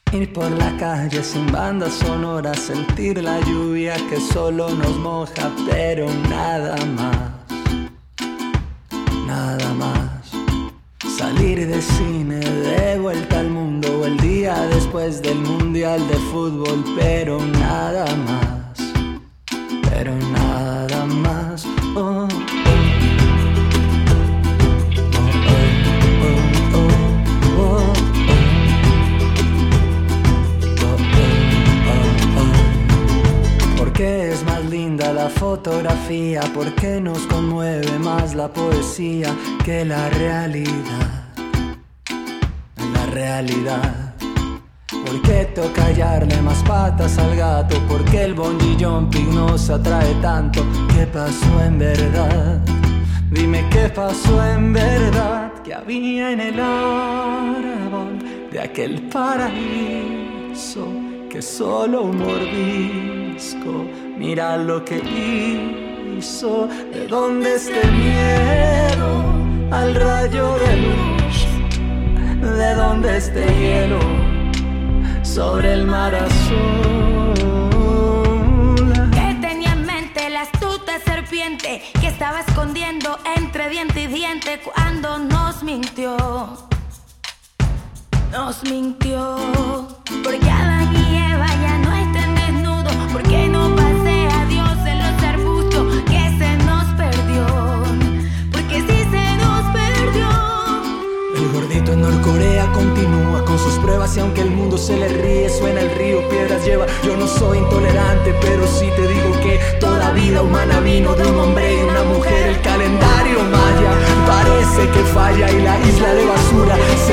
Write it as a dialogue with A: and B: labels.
A: Ir por la calle sin banda sonora, sentir la lluvia que solo nos moja, pero nada más, nada más. Salir de cine, de vuelta al mundo, o el día después del mundial de fútbol, pero nada más, pero nada más. Oh. ¿Por qué es más linda la fotografía? ¿Por qué nos conmueve más la poesía que la realidad? La realidad. ¿Por qué toca hallarle más patas al gato? ¿Por qué el bungee jumping nos atrae tanto? ¿Qué pasó en verdad? Dime qué pasó en verdad. ¿Qué había en el árbol de aquel paraíso que solo un mordisco? Mira lo que hizo. ¿De dónde este miedo al rayo de luz? ¿De dónde este hielo sobre el mar azul?
B: ¿Qué tenía en mente la astuta serpiente que estaba escondiendo entre diente y diente cuando nos mintió? Nos mintió. Porque Adán y Eva ya no estén desnudos. Porque no pasea Dios en los arbustos que se nos perdió. Porque sí se nos perdió.
A: El gordito en Norcorea continúa con sus pruebas y aunque el mundo se le ríe, suena el río, piedras lleva. Yo no soy intolerante, pero sí te digo que toda vida humana vino de un hombre y una mujer. El calendario maya parece que falla y la isla de basura